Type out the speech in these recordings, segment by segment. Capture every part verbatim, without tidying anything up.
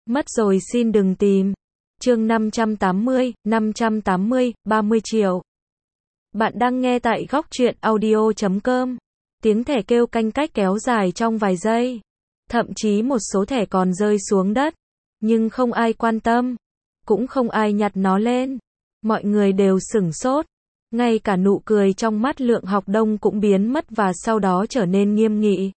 Mất rồi xin đừng tìm. Chương năm trăm tám mươi, năm trăm tám mươi, ba mươi triệu. Bạn đang nghe tại góc truyện audio chấm com. Tiếng thẻ kêu canh cách kéo dài trong vài giây. Thậm chí một số thẻ còn rơi xuống đất. Nhưng không ai quan tâm. Cũng không ai nhặt nó lên. Mọi người đều sửng sốt. Ngay cả nụ cười trong mắt Lượng Học Đông cũng biến mất và sau đó trở nên nghiêm nghị.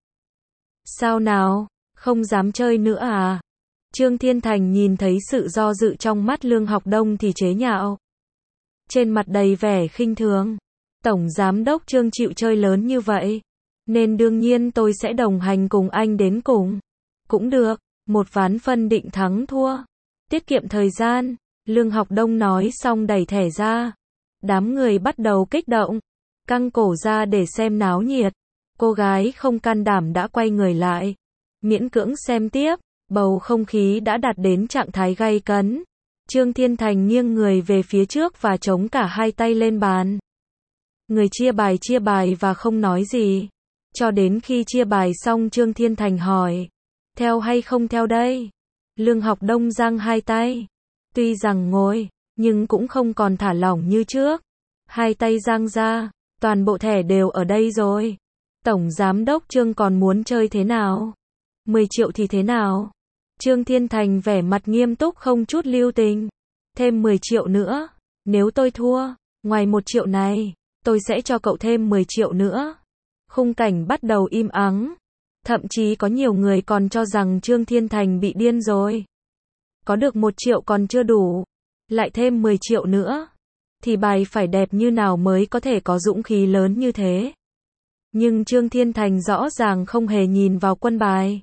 Sao nào? Không dám chơi nữa à? Trương Thiên Thành nhìn thấy sự do dự trong mắt Lương Học Đông thì chế nhạo. Trên mặt đầy vẻ khinh thường. Tổng Giám đốc Trương chịu chơi lớn như vậy. Nên đương nhiên tôi sẽ đồng hành cùng anh đến cùng. Cũng được, một ván phân định thắng thua. Tiết kiệm thời gian. Lương Học Đông nói xong đẩy thẻ ra. Đám người bắt đầu kích động. Căng cổ ra để xem náo nhiệt. Cô gái không can đảm đã quay người lại. Miễn cưỡng xem tiếp. Bầu không khí đã đạt đến trạng thái gay cấn. Trương Thiên Thành nghiêng người về phía trước và chống cả hai tay lên bàn. Người chia bài chia bài và không nói gì. Cho đến khi chia bài xong Trương Thiên Thành hỏi. Theo hay không theo đây? Lương Học Đông giang hai tay. Tuy rằng ngồi, nhưng cũng không còn thả lỏng như trước. Hai tay giang ra, toàn bộ thẻ đều ở đây rồi. Tổng Giám đốc Trương còn muốn chơi thế nào? mười triệu thì thế nào? Trương Thiên Thành vẻ mặt nghiêm túc không chút lưu tình. Thêm mười triệu nữa. Nếu tôi thua, ngoài một triệu này, tôi sẽ cho cậu thêm mười triệu nữa. Khung cảnh bắt đầu im ắng. Thậm chí có nhiều người còn cho rằng Trương Thiên Thành bị điên rồi. Có được một triệu còn chưa đủ. Lại thêm mười triệu nữa. Thì bài phải đẹp như nào mới có thể có dũng khí lớn như thế. Nhưng Trương Thiên Thành rõ ràng không hề nhìn vào quân bài.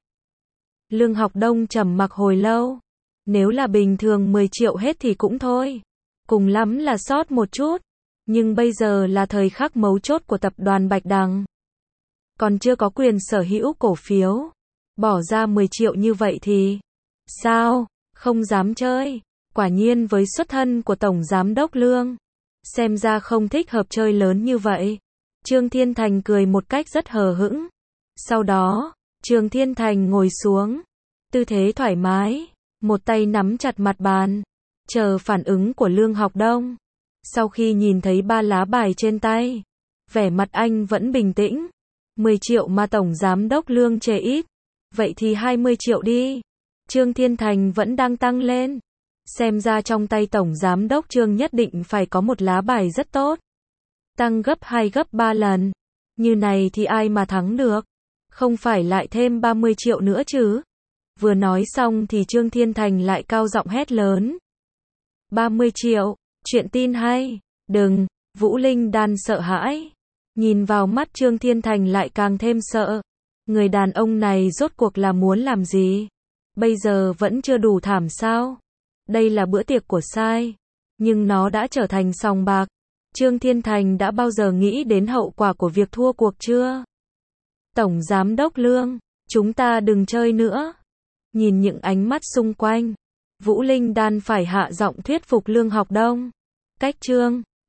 Lương Học Đông trầm mặc hồi lâu. Nếu là bình thường mười triệu hết thì cũng thôi. Cùng lắm là sót một chút. Nhưng bây giờ là thời khắc mấu chốt của tập đoàn Bạch Đằng. Còn chưa có quyền sở hữu cổ phiếu. Bỏ ra mười triệu như vậy thì... Sao? Không dám chơi. Quả nhiên với xuất thân của Tổng Giám đốc Lương. Xem ra không thích hợp chơi lớn như vậy. Trương Thiên Thành cười một cách rất hờ hững. Sau đó, Trương Thiên Thành ngồi xuống. Tư thế thoải mái. Một tay nắm chặt mặt bàn. Chờ phản ứng của Lương Học Đông. Sau khi nhìn thấy ba lá bài trên tay. Vẻ mặt anh vẫn bình tĩnh. mười triệu mà Tổng Giám đốc Lương chê ít. Vậy thì hai mươi triệu đi. Trương Thiên Thành vẫn đang tăng lên. Xem ra trong tay Tổng Giám đốc Trương nhất định phải có một lá bài rất tốt. Tăng gấp hai gấp ba lần. Như này thì ai mà thắng được. Không phải lại thêm ba mươi triệu nữa chứ. Vừa nói xong thì Trương Thiên Thành lại cao giọng hét lớn. ba mươi triệu. Chuyện tin hay. Đừng. Vũ Linh Đan sợ hãi. Nhìn vào mắt Trương Thiên Thành lại càng thêm sợ. Người đàn ông này rốt cuộc là muốn làm gì? Bây giờ vẫn chưa đủ thảm sao? Đây là bữa tiệc của sai. Nhưng nó đã trở thành sòng bạc. Trương Thiên Thành đã bao giờ nghĩ đến hậu quả của việc thua cuộc chưa? Tổng Giám đốc Lương, chúng ta đừng chơi nữa. Nhìn những ánh mắt xung quanh, Vũ Linh Đan phải hạ giọng thuyết phục Lương Học Đông. Cách Trương